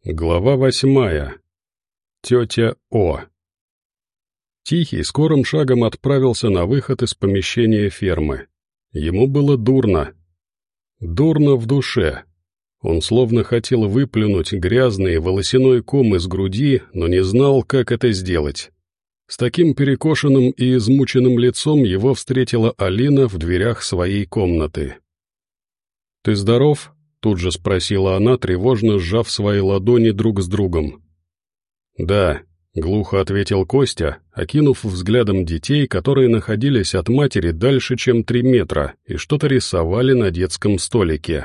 Глава 8. Тетя О. Тихий скорым шагом отправился на выход из помещения фермы. Ему было дурно. Дурно в душе. Он словно хотел выплюнуть грязный волосяной ком из груди, но не знал, как это сделать. С таким перекошенным и измученным лицом его встретила Алина в дверях своей комнаты. «Ты здоров?» — тут же спросила она, тревожно сжав свои ладони друг с другом. «Да», — глухо ответил Костя, окинув взглядом детей, которые находились от матери дальше, чем 3 метра, и что-то рисовали на детском столике.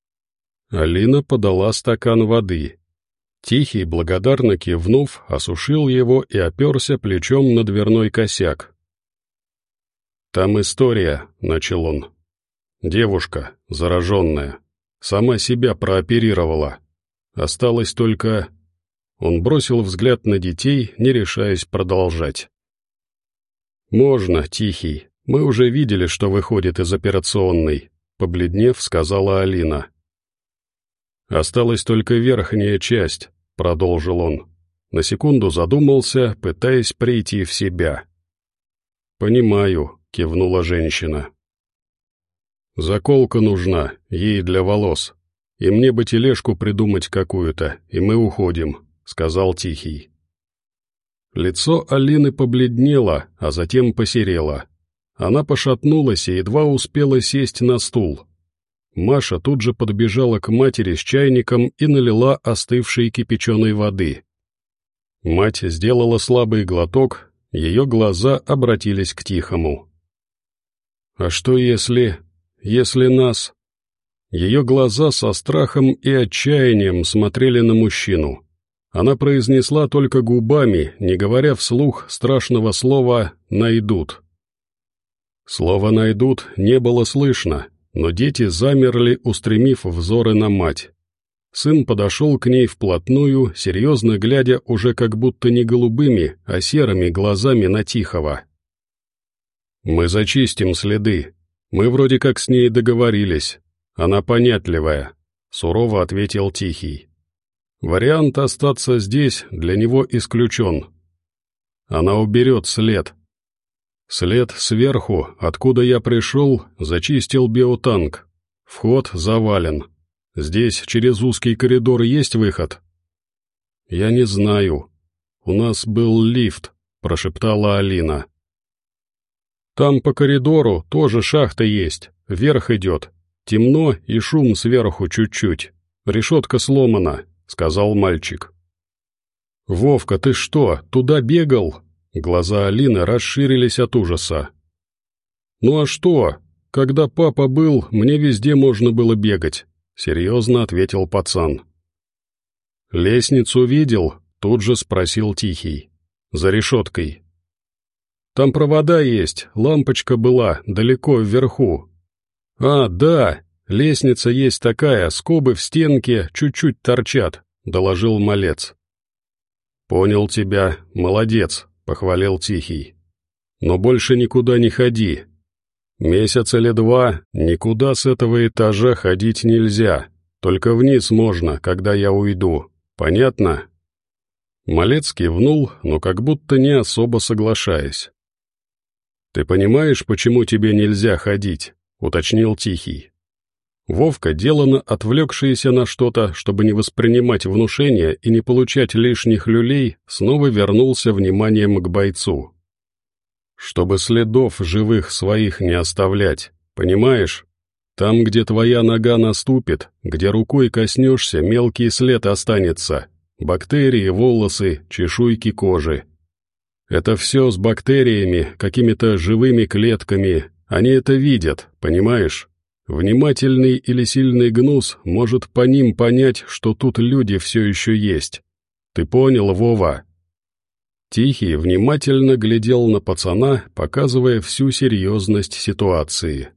Алина подала стакан воды. Тихий, благодарно кивнув, осушил его и оперся плечом на дверной косяк. «Там история», — начал он. «Девушка, зараженная, сама себя прооперировала. Осталось только...» Он бросил взгляд на детей, не решаясь продолжать. «Можно, Тихий, мы уже видели, что выходит из операционной», — побледнев, сказала Алина. «Осталась только верхняя часть», — продолжил он. На секунду задумался, пытаясь прийти в себя. «Понимаю», — кивнула женщина. «Заколка нужна, ей для волос. И мне бы тележку придумать какую-то, и мы уходим», — сказал Тихий. Лицо Алины побледнело, а затем посерело. Она пошатнулась и едва успела сесть на стул. Маша тут же подбежала к матери с чайником и налила остывшей кипяченой воды. Мать сделала слабый глоток, ее глаза обратились к Тихому. «А что если нас...» Ее глаза со страхом и отчаянием смотрели на мужчину. Она произнесла только губами, не говоря вслух страшного слова «найдут». Слово «найдут» не было слышно, но дети замерли, устремив взоры на мать. Сын подошел к ней вплотную, серьезно глядя уже как будто не голубыми, а серыми глазами на Тихого. «Мы зачистим следы. Мы вроде как с ней договорились. Она понятливая», — сурово ответил Тихий. «Вариант остаться здесь для него исключен. Она уберет след. След сверху, откуда я пришел, зачистил биотанк. Вход завален. Здесь через узкий коридор есть выход?» «Я не знаю. У нас был лифт», — прошептала Алина. «Там по коридору тоже шахта есть, вверх идет. Темно и шум сверху чуть-чуть. Решетка сломана», — сказал мальчик. «Вовка, ты что, туда бегал?» Глаза Алины расширились от ужаса. «Ну а что? Когда папа был, мне везде можно было бегать», — серьезно ответил пацан. «Лестницу видел?» — тут же спросил Тихий. «За решеткой». «Там провода есть, лампочка была, далеко вверху». «А, да, лестница есть такая, скобы в стенке чуть-чуть торчат», — доложил малец. «Понял тебя, молодец», — похвалил Тихий. «Но больше никуда не ходи. Месяц или 2 никуда с этого этажа ходить нельзя, только вниз можно, когда я уйду. Понятно?» Малец кивнул, но как будто не особо соглашаясь. «Ты понимаешь, почему тебе нельзя ходить?» — уточнил Тихий. Вовка, делано отвлекшийся на что-то, чтобы не воспринимать внушения и не получать лишних люлей, снова вернулся вниманием к бойцу. «Чтобы следов живых своих не оставлять, понимаешь? Там, где твоя нога наступит, где рукой коснешься, мелкий след останется. Бактерии, волосы, чешуйки кожи. Это все с бактериями, какими-то живыми клетками. Они это видят, понимаешь? Внимательный или сильный гнус может по ним понять, что тут люди все еще есть. Ты понял, Вова?» Тихий внимательно глядел на пацана, показывая всю серьезность ситуации.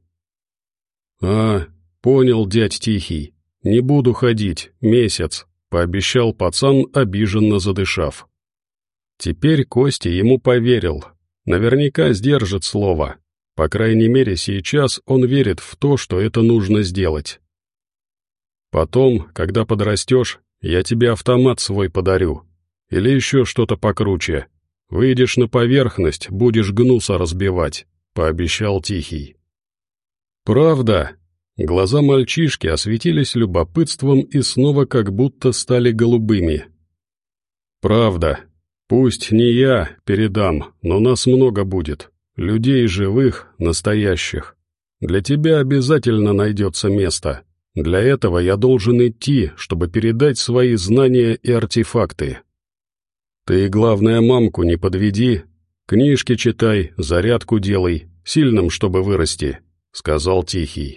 «А, понял, дядь Тихий. Не буду ходить, месяц», — пообещал пацан, обиженно задышав. Теперь Костя ему поверил. Наверняка сдержит слово. По крайней мере, сейчас он верит в то, что это нужно сделать. «Потом, когда подрастешь, Я тебе автомат свой подарю. Или еще что-то покруче. Выйдешь на поверхность, будешь гнуса разбивать», — пообещал Тихий. «Правда?» Глаза мальчишки осветились любопытством и снова как будто стали голубыми. «Правда. Пусть не я передам, но нас много будет. Людей живых, настоящих. Для тебя обязательно найдется место. Для этого я должен идти, чтобы передать свои знания и артефакты. Ты, главное, мамку не подведи. Книжки читай, зарядку делай, сильным, чтобы вырасти», — сказал Тихий.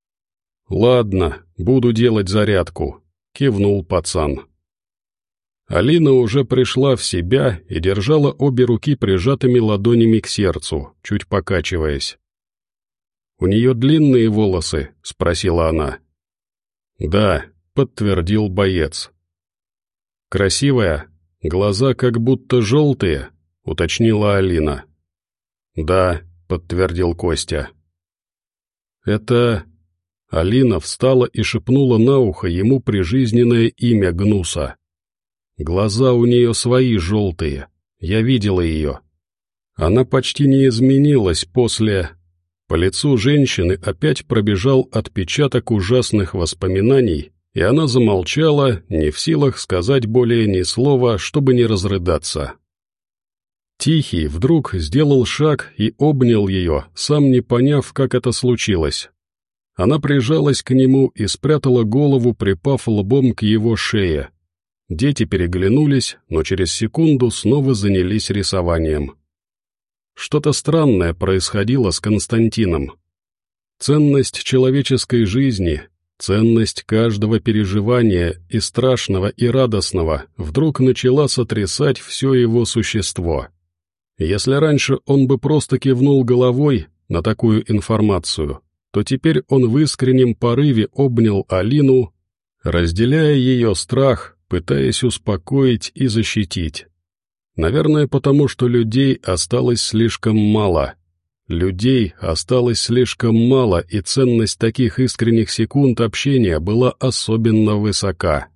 «Ладно, буду делать зарядку», — кивнул пацан. Алина уже пришла в себя и держала обе руки прижатыми ладонями к сердцу, чуть покачиваясь. «У нее длинные волосы?» — спросила она. «Да», — подтвердил боец. «Красивая? Глаза как будто желтые?» — уточнила Алина. «Да», — подтвердил Костя. «Это...» Алина встала и шепнула на ухо ему прижизненное имя Гнуса. «Глаза у нее свои желтые, я видела ее. Она почти не изменилась после...» По лицу женщины опять пробежал отпечаток ужасных воспоминаний, и она замолчала, не в силах сказать более ни слова, чтобы не разрыдаться. Тихий вдруг сделал шаг и обнял ее, сам не поняв, как это случилось. Она прижалась к нему и спрятала голову, припав лбом к его шее. Дети переглянулись, но через секунду снова занялись рисованием. Что-то странное происходило с Константином. Ценность человеческой жизни, ценность каждого переживания и страшного, и радостного вдруг начала сотрясать все его существо. Если раньше он бы просто кивнул головой на такую информацию, то теперь он в искреннем порыве обнял Алину, разделяя ее страх, пытаясь успокоить и защитить. Наверное, потому что людей осталось слишком мало. Людей осталось слишком мало, и ценность таких искренних секунд общения была особенно высока.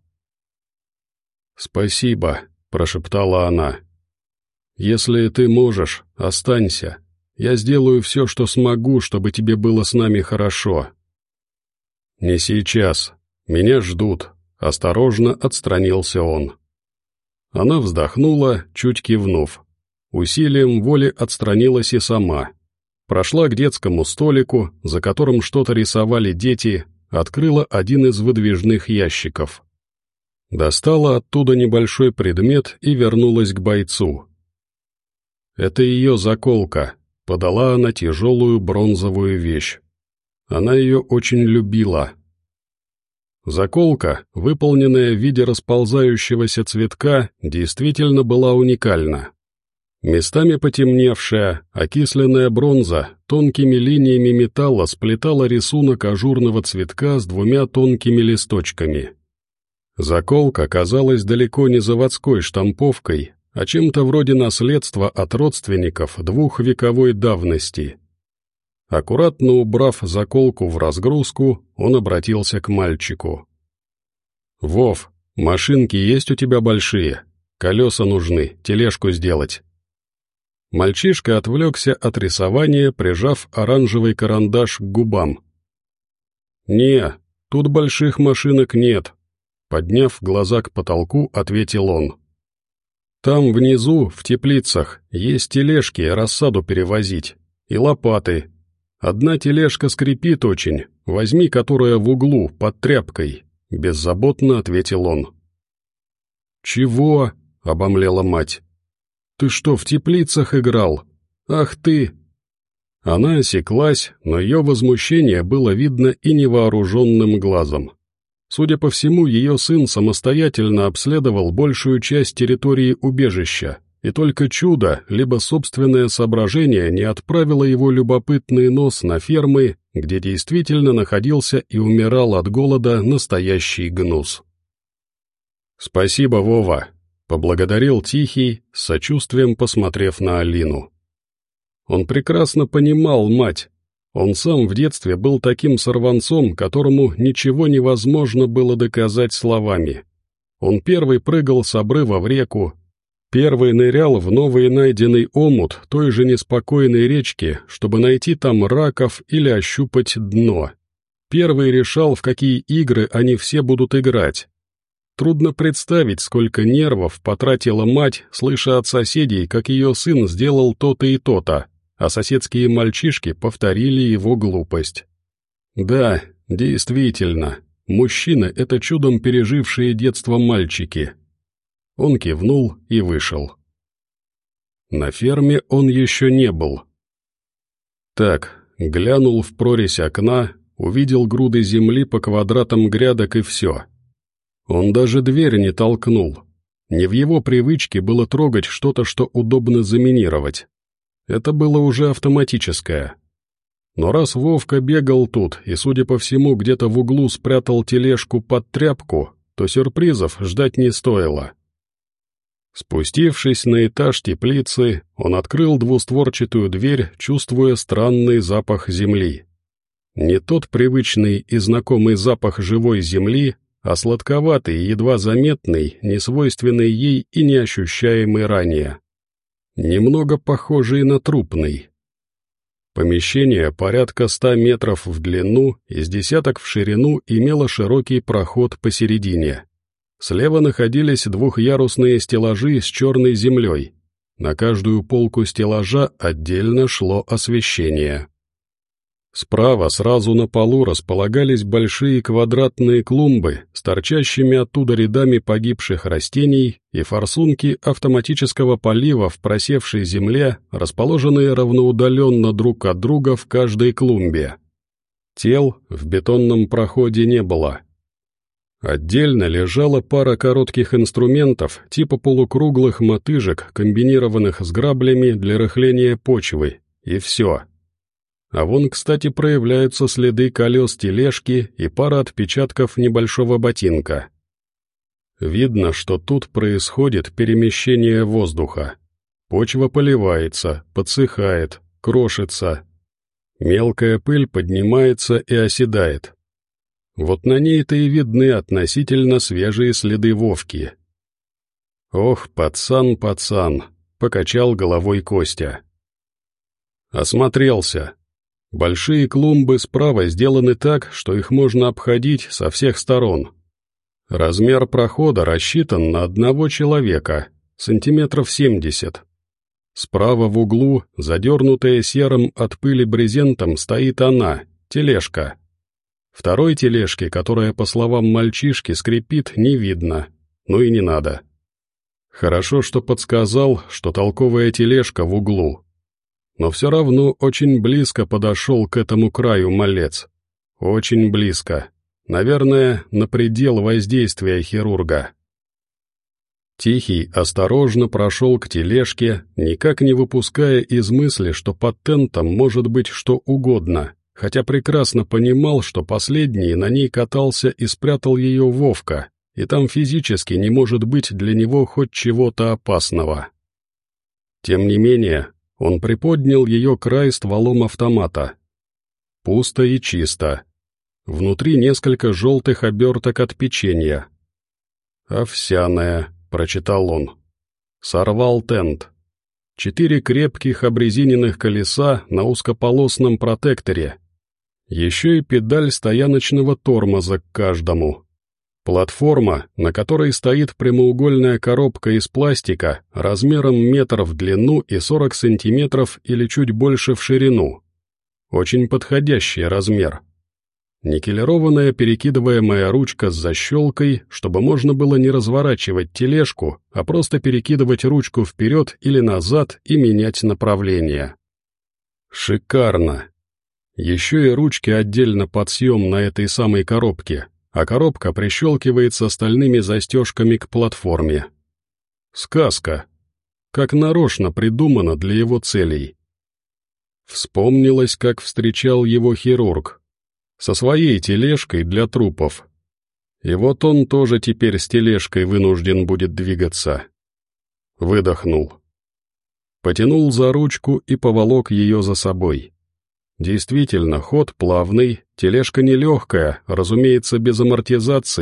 «Спасибо», — прошептала она. «Если ты можешь, останься. Я сделаю все, что смогу, чтобы тебе было с нами хорошо». «Не сейчас. Меня ждут», — осторожно отстранился он. Она вздохнула, чуть кивнув. Усилием воли отстранилась и сама. Прошла к детскому столику, за которым что-то рисовали дети, открыла один из выдвижных ящиков. Достала оттуда небольшой предмет и вернулась к бойцу. «Это ее заколка», — подала она тяжелую бронзовую вещь. Она ее очень любила. Заколка, выполненная в виде расползающегося цветка, действительно была уникальна. Местами потемневшая, окисленная бронза тонкими линиями металла сплетала рисунок ажурного цветка с двумя тонкими листочками. Заколка казалась далеко не заводской штамповкой, а чем-то вроде наследства от родственников двухвековой давности. Аккуратно убрав заколку в разгрузку, он обратился к мальчику. «Вов, машинки есть у тебя большие? Колеса нужны, тележку сделать». Мальчишка отвлекся от рисования, прижав оранжевый карандаш к губам. «Не, тут больших машинок нет», — подняв глаза к потолку, ответил он. «Там внизу, в теплицах, есть тележки рассаду перевозить, и лопаты. Одна тележка скрипит очень, возьми, которая в углу, под тряпкой», — беззаботно ответил он. «Чего?» — обомлела мать. «Ты что, в теплицах играл? Ах ты!» Она осеклась, но ее возмущение было видно и невооруженным глазом. Судя по всему, ее сын самостоятельно обследовал большую часть территории убежища, и только чудо, либо собственное соображение не отправило его любопытный нос на фермы, где действительно находился и умирал от голода настоящий гнус. «Спасибо, Вова», — поблагодарил Тихий, с сочувствием посмотрев на Алину. Он прекрасно понимал мать. Он сам в детстве был таким сорванцом, которому ничего невозможно было доказать словами. Он первый прыгал с обрыва в реку, первый нырял в новый найденный омут той же неспокойной речки, чтобы найти там раков или ощупать дно. Первый решал, в какие игры они все будут играть. Трудно представить, сколько нервов потратила мать, слыша от соседей, как ее сын сделал то-то и то-то, а соседские мальчишки повторили его глупость. Да, действительно, мужчины — это чудом пережившие детство мальчики. Он кивнул и вышел. На ферме он еще не был. Так, глянул в прорезь окна, увидел груды земли по квадратам грядок и все. Он даже дверь не толкнул. Не в его привычке было трогать что-то, что удобно заминировать. Это было уже автоматическое. Но раз Вовка бегал тут и, судя по всему, где-то в углу спрятал тележку под тряпку, то сюрпризов ждать не стоило. Спустившись на этаж теплицы, он открыл двустворчатую дверь, чувствуя странный запах земли. Не тот привычный и знакомый запах живой земли, а сладковатый, едва заметный, несвойственный ей и неощущаемый ранее. Немного похожий на трупный. Помещение порядка 100 метров в длину и с десяток в ширину имело широкий проход посередине. Слева находились двухъярусные стеллажи с черной землей. На каждую полку стеллажа отдельно шло освещение. Справа сразу на полу располагались большие квадратные клумбы с торчащими оттуда рядами погибших растений и форсунки автоматического полива в просевшей земле, расположенные равноудаленно друг от друга в каждой клумбе. Тел в бетонном проходе не было. Отдельно лежала пара коротких инструментов типа полукруглых мотыжек, комбинированных с граблями для рыхления почвы, и все. А вон, кстати, проявляются следы колес тележки и пара отпечатков небольшого ботинка. Видно, что тут происходит перемещение воздуха. Почва поливается, подсыхает, крошится. Мелкая пыль поднимается и оседает. Вот на ней-то и видны относительно свежие следы Вовки. «Ох, пацан, пацан!» — покачал головой Костя. Осмотрелся. Большие клумбы справа сделаны так, что их можно обходить со всех сторон. Размер прохода рассчитан на одного человека, сантиметров 70. Справа в углу, задернутая серым от пыли брезентом, стоит она, тележка. Второй тележки, которая, по словам мальчишки, скрипит, не видно, ну и не надо. Хорошо, что подсказал, что толковая тележка в углу. Но все равно очень близко подошел к этому краю малец. Очень близко. Наверное, на предел воздействия хирурга. Тихий осторожно прошел к тележке, никак не выпуская из мысли, что под тентом может быть что угодно, хотя прекрасно понимал, что последний на ней катался и спрятал ее Вовка, и там физически не может быть для него хоть чего-то опасного. Тем не менее, он приподнял ее край стволом автомата. Пусто и чисто. Внутри несколько желтых оберток от печенья. «Овсяная», — прочитал он. Сорвал тент. 4 крепких обрезиненных колеса на узкополосном протекторе. Еще и педаль стояночного тормоза к каждому. Платформа, на которой стоит прямоугольная коробка из пластика размером метр в длину и 40 сантиметров или чуть больше в ширину. Очень подходящий размер. Никелированная перекидываемая ручка с защелкой, чтобы можно было не разворачивать тележку, а просто перекидывать ручку вперед или назад и менять направление. Шикарно. Еще и ручки отдельно под съем на этой самой коробке, а коробка прищелкивается стальными застежками к платформе. Сказка. Как нарочно придумано для его целей. Вспомнилось, как встречал его хирург. Со своей тележкой для трупов. И вот он тоже теперь с тележкой вынужден будет двигаться. Выдохнул. Потянул за ручку и поволок ее за собой. Действительно, ход плавный, тележка нелегкая, разумеется, без амортизации,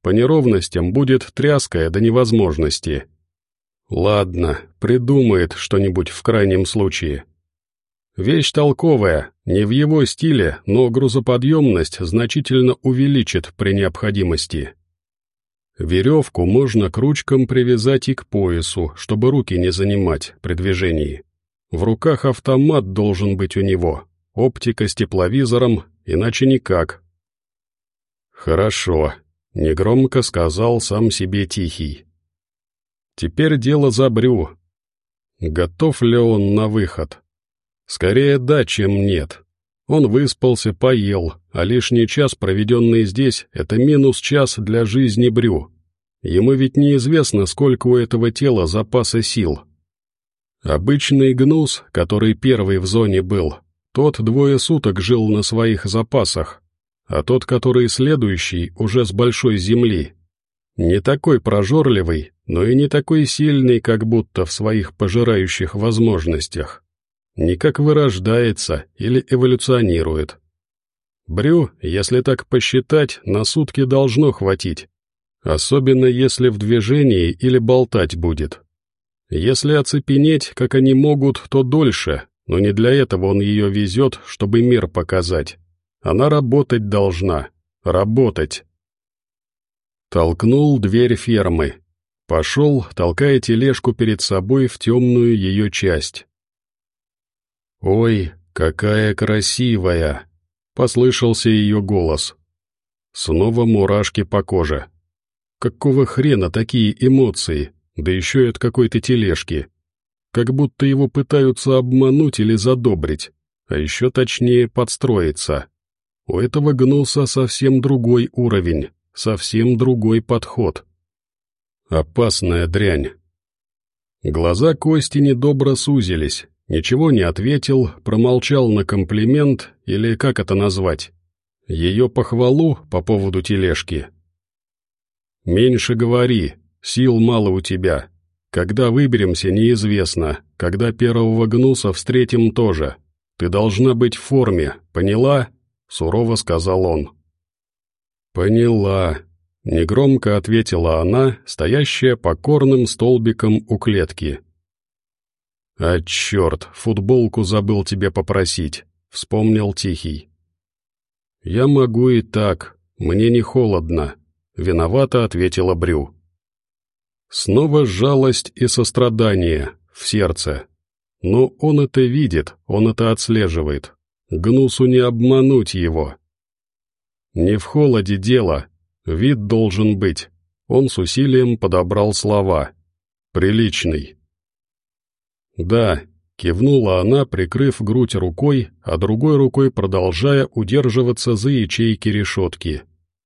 По неровностям будет тряская до невозможности. Ладно, придумает что-нибудь в крайнем случае. Вещь толковая, не в его стиле, но грузоподъемность значительно увеличит при необходимости. Веревку можно к ручкам привязать и к поясу, чтобы руки не занимать при движении. В руках автомат должен быть у него, оптика с тепловизором, иначе никак. «Хорошо», — негромко сказал сам себе Тихий. «Теперь дело за Брю. Готов ли он на выход? Скорее да, чем нет. Он выспался, поел, а лишний час, проведенный здесь, это минус час для жизни Брю. Ему ведь неизвестно, сколько у этого тела запаса сил. Обычный гнус, который первый в зоне был, тот 2 суток жил на своих запасах, а тот, который следующий, уже с большой земли. Не такой прожорливый, но и не такой сильный, как будто в своих пожирающих возможностях. Никак вырождается или эволюционирует. Брю, если так посчитать, на сутки должно хватить, особенно если в движении или болтать будет. Если оцепенеть, как они могут, то дольше, но не для этого он ее везет, чтобы мир показать. Она работать должна. Работать. Толкнул дверь фермы. Пошел, толкая тележку перед собой в темную ее часть. «Ой, какая красивая!» — послышался ее голос. Снова мурашки по коже. Какого хрена такие эмоции, да еще и от какой-то тележки? Как будто его пытаются обмануть или задобрить, а еще точнее подстроиться. У этого гнуса совсем другой уровень, совсем другой подход. Опасная дрянь. Глаза Кости недобро сузились. Ничего не ответил, промолчал на комплимент, или как это назвать? Ее похвалу по поводу тележки. «Меньше говори, сил мало у тебя. Когда выберемся, неизвестно, когда первого гнуса встретим тоже. Ты должна быть в форме, поняла?» — сурово сказал он. «Поняла», — негромко ответила она, стоящая покорным столбиком у клетки. «А черт, футболку забыл тебе попросить», — вспомнил Тихий. «Я могу и так, мне не холодно», — виновато ответила Брю. Снова жалость и сострадание в сердце. Но он это видит, он это отслеживает. Гнусу не обмануть его. Не в холоде дело, вид должен быть. Он с усилием подобрал слова. «Приличный». «Да», — кивнула она, прикрыв грудь рукой, а другой рукой продолжая удерживаться за ячейки решетки.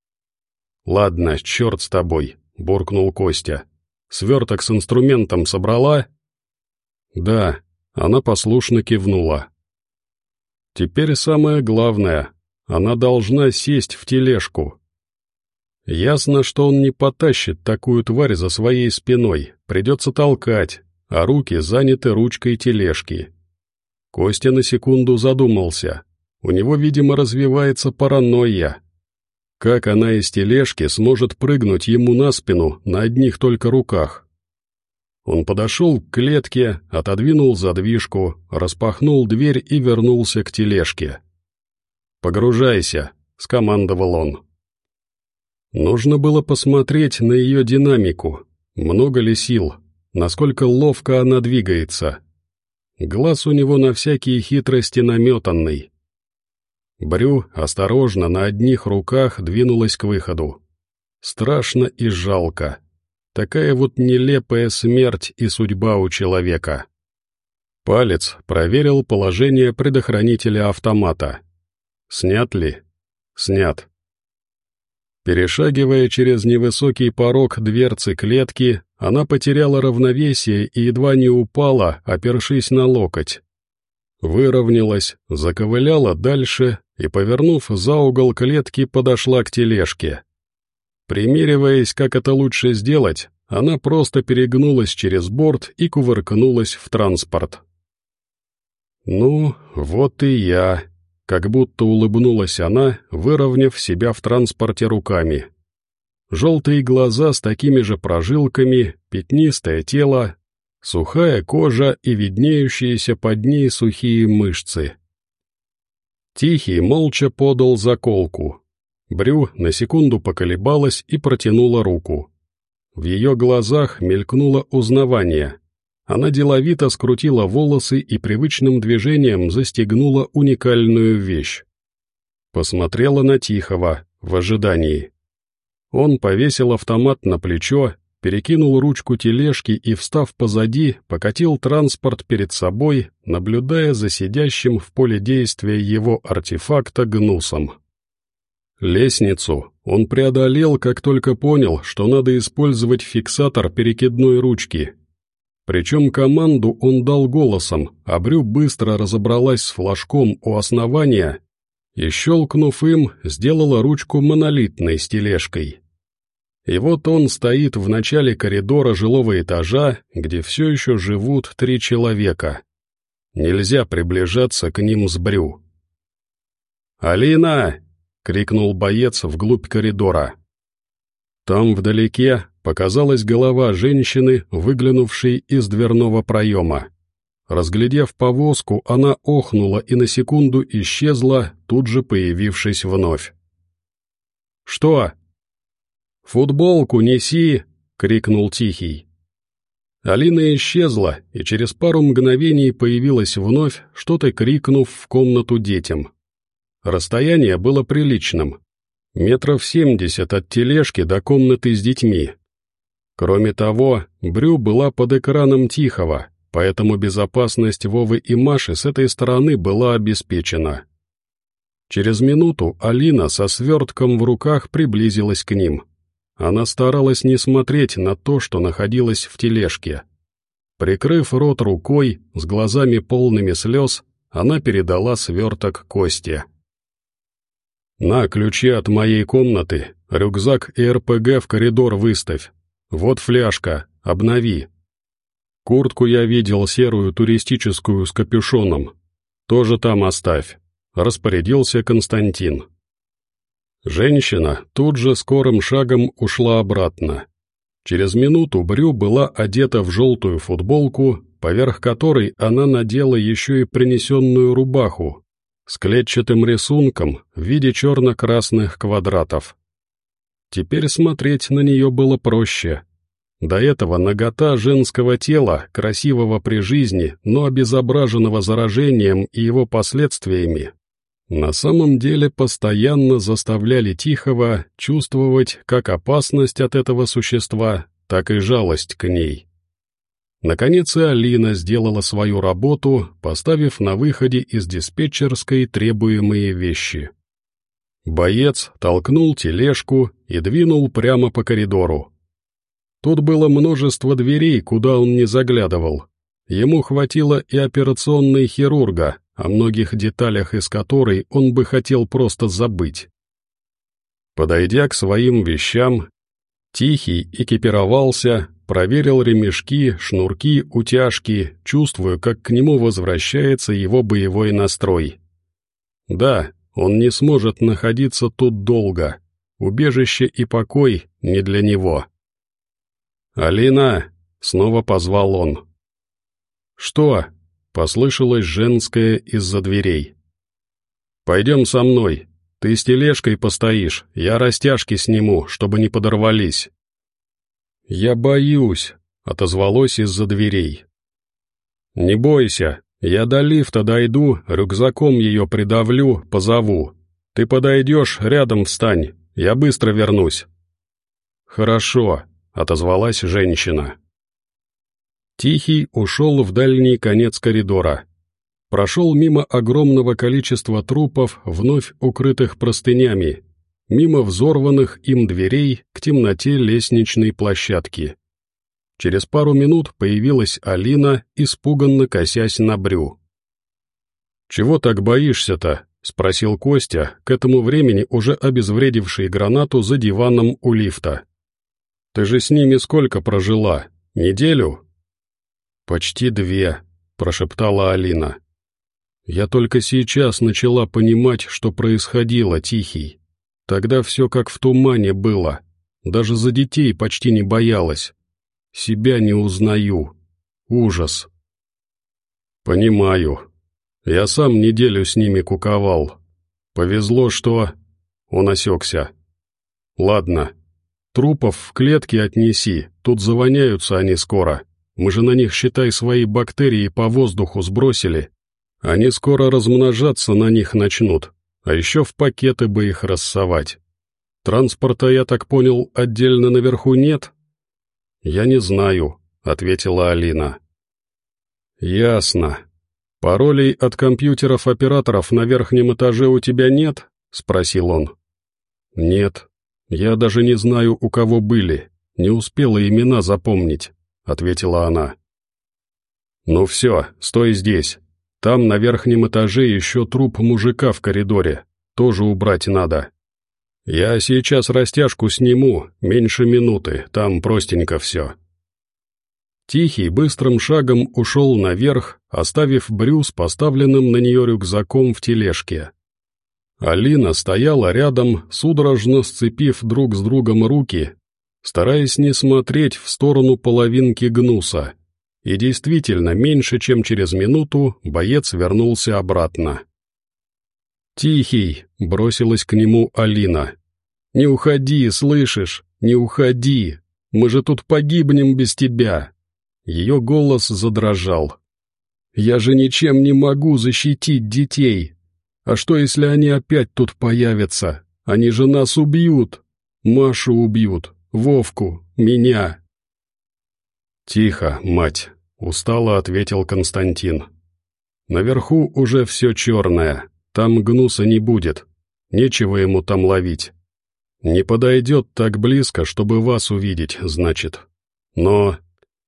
«Ладно, черт с тобой», — буркнул Костя. «Сверток с инструментом собрала?» «Да», — она послушно кивнула. «Теперь самое главное, она должна сесть в тележку». Ясно, что он не потащит такую тварь за своей спиной, придется толкать, а руки заняты ручкой тележки. Костя на секунду задумался. У него, видимо, развивается паранойя. Как она из тележки сможет прыгнуть ему на спину на одних только руках? Он подошел к клетке, отодвинул задвижку, распахнул дверь и вернулся к тележке. «Погружайся», — скомандовал он. Нужно было посмотреть на ее динамику, много ли сил, насколько ловко она двигается. Глаз у него на всякие хитрости наметанный. Брю осторожно на одних руках двинулась к выходу. Страшно и жалко. Такая вот нелепая смерть и судьба у человека. Палец проверил положение предохранителя автомата. Снят ли? Снят. Перешагивая через невысокий порог дверцы клетки, она потеряла равновесие и едва не упала, опершись на локоть. Выровнялась, заковыляла дальше и, повернув за угол клетки, подошла к тележке. Примериваясь, как это лучше сделать, она просто перегнулась через борт и кувыркнулась в транспорт. «Ну, вот и я», — как будто улыбнулась она, выровняв себя в транспорте руками. Желтые глаза с такими же прожилками, пятнистое тело, сухая кожа и виднеющиеся под ней сухие мышцы. Тихий молча подал заколку. Брю на секунду поколебалась и протянула руку. В ее глазах мелькнуло узнавание. Она деловито скрутила волосы и привычным движением застегнула уникальную вещь. Посмотрела на Тихого в ожидании. Он повесил автомат на плечо, перекинул ручку тележки и, встав позади, покатил транспорт перед собой, наблюдая за сидящим в поле действия его артефакта гнусом. Лестницу он преодолел, как только понял, что надо использовать фиксатор перекидной ручки. Причем команду он дал голосом, а Брю быстро разобралась с флажком у основания и, щелкнув им, сделала ручку монолитной с тележкой. И вот он стоит в начале коридора жилого этажа, где все еще живут 3 человека. Нельзя приближаться к ним с Брю. «Алина!» — крикнул боец вглубь коридора. Там вдалеке показалась голова женщины, выглянувшей из дверного проема. Разглядев повозку, она охнула и на секунду исчезла, тут же появившись вновь. «Что?» «Футболку неси!» — крикнул Тихий. Алина исчезла, и через пару мгновений появилась вновь, что-то крикнув в комнату детям. Расстояние было приличным. 70 метров от тележки до комнаты с детьми. Кроме того, Брю была под экраном Тихого, поэтому безопасность Вовы и Маши с этой стороны была обеспечена. Через минуту Алина со свертком в руках приблизилась к ним. Она старалась не смотреть на то, что находилось в тележке. Прикрыв рот рукой, с глазами полными слез, она передала сверток Косте. «На ключи от моей комнаты, рюкзак и РПГ в коридор выставь. Вот фляжка, обнови. Куртку я видел серую туристическую с капюшоном. Тоже там оставь», — распорядился Константин. Женщина тут же скорым шагом ушла обратно. Через минуту Брю была одета в желтую футболку, поверх которой она надела еще и принесенную рубаху с клетчатым рисунком в виде черно-красных квадратов. Теперь смотреть на нее было проще. До этого нагота женского тела, красивого при жизни, но обезображенного заражением и его последствиями, на самом деле постоянно заставляли Тихого чувствовать как опасность от этого существа, так и жалость к ней. Наконец и Алина сделала свою работу, поставив на выходе из диспетчерской требуемые вещи. Боец толкнул тележку и двинул прямо по коридору. Тут было множество дверей, куда он не заглядывал. Ему хватило и операционной хирурга, о многих деталях из которой он бы хотел просто забыть. Подойдя к своим вещам, Тихий экипировался, проверил ремешки, шнурки, утяжки, чувствуя, как к нему возвращается его боевой настрой. Да, он не сможет находиться тут долго. Убежище и покой не для него. «Алина!» — снова позвал он. «Что?» — послышалось женское из-за дверей. «Пойдем со мной. Ты с тележкой постоишь, я растяжки сниму, чтобы не подорвались». «Я боюсь», — отозвалось из-за дверей. «Не бойся, я до лифта дойду, рюкзаком ее придавлю, позову. Ты подойдешь, рядом встань, я быстро вернусь». «Хорошо», — отозвалась женщина. Тихий ушел в дальний конец коридора. Прошел мимо огромного количества трупов, вновь укрытых простынями, мимо взорванных им дверей к темноте лестничной площадки. Через пару минут появилась Алина, испуганно косясь на Брю. «Чего так боишься-то?» — спросил Костя, к этому времени уже обезвредивший гранату за диваном у лифта. «Ты же с ними сколько прожила? Неделю?» «Почти 2», — прошептала Алина. «Я только сейчас начала понимать, что происходило, Тихий. Тогда все как в тумане было. Даже за детей почти не боялась. Себя не узнаю. Ужас. Понимаю. Я сам неделю с ними куковал. Повезло, что... Он осекся. Ладно. Трупов в клетке отнеси, тут завоняются они скоро. Мы же на них, считай, свои бактерии по воздуху сбросили. Они скоро размножаться на них начнут, а еще в пакеты бы их рассовать. Транспорта, я так понял, отдельно наверху нет? Я не знаю, ответила Алина. Ясно. Паролей от компьютеров операторов на верхнем этаже у тебя нет? Спросил он. Нет. Я даже не знаю, у кого были. Не успела имена запомнить, ответила она. Ну все, стой здесь. Там на верхнем этаже еще труп мужика в коридоре. Тоже убрать надо. Я сейчас растяжку сниму, меньше минуты, там простенько все. Тихий быстрым шагом ушел наверх, оставив Брюс поставленным на нее рюкзаком в тележке. Алина стояла рядом, судорожно сцепив друг с другом руки, стараясь не смотреть в сторону половинки гнуса. И действительно, меньше чем через минуту боец вернулся обратно. «Тихий!» — бросилась к нему Алина. «Не уходи, слышишь? Не уходи! Мы же тут погибнем без тебя!» Ее голос задрожал. «Я же ничем не могу защитить детей! А что, если они опять тут появятся? Они же нас убьют! Машу убьют, Вовку, меня!» «Тихо, мать!» — устало ответил Константин. «Наверху уже все черное, там гнуса не будет, нечего ему там ловить. Не подойдет так близко, чтобы вас увидеть, значит. Но...»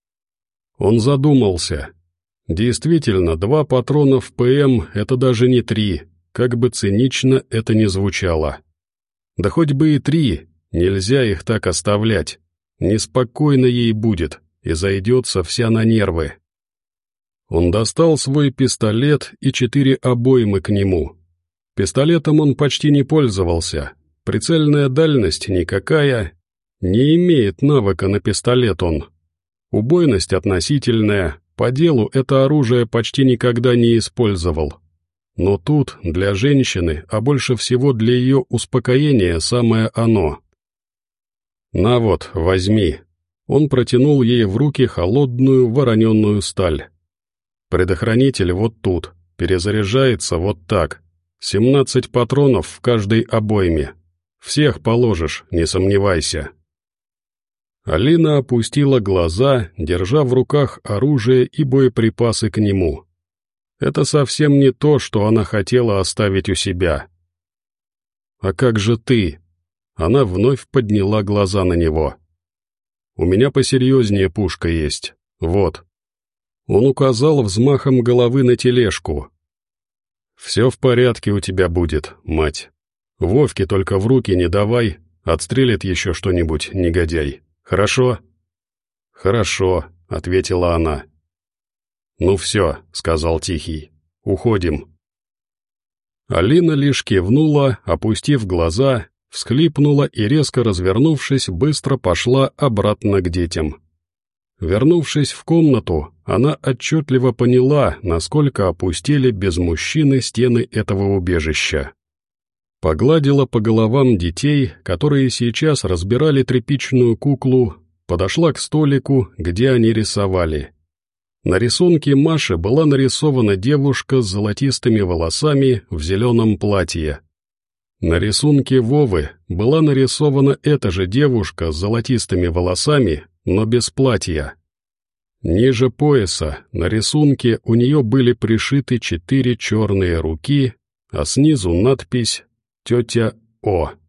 Он задумался. Действительно, 2 патрона в ПМ — это даже не 3, как бы цинично это ни звучало. Да хоть бы и 3, нельзя их так оставлять. Неспокойно ей будет, и зайдется вся на нервы. Он достал свой пистолет и 4 обоймы к нему. Пистолетом он почти не пользовался, прицельная дальность никакая, не имеет навыка на пистолет он. Убойность относительная, по делу это оружие почти никогда не использовал. Но тут, для женщины, а больше всего для ее успокоения, самое оно. «На вот, возьми». Он протянул ей в руки холодную вороненую сталь. «Предохранитель вот тут, перезаряжается вот так. 17 патронов в каждой обойме. Всех положишь, не сомневайся». Алина опустила глаза, держа в руках оружие и боеприпасы к нему. Это совсем не то, что она хотела оставить у себя. «А как же ты?» Она вновь подняла глаза на него. «У меня посерьезнее пушка есть. Вот». Он указал взмахом головы на тележку. «Все в порядке у тебя будет, мать. Вовке только в руки не давай, отстрелит еще что-нибудь, негодяй. Хорошо?» «Хорошо», — ответила она. «Ну все», — сказал Тихий, — «уходим». Алина лишь кивнула, опустив глаза, всхлипнула и, резко развернувшись, быстро пошла обратно к детям. Вернувшись в комнату, она отчетливо поняла, насколько опустели без мужчины стены этого убежища. Погладила по головам детей, которые сейчас разбирали тряпичную куклу, подошла к столику, где они рисовали. На рисунке Маши была нарисована девушка с золотистыми волосами в зеленом платье. На рисунке Вовы была нарисована эта же девушка с золотистыми волосами, но без платья. Ниже пояса на рисунке у нее были пришиты 4 черные руки, а снизу надпись «Тетя О».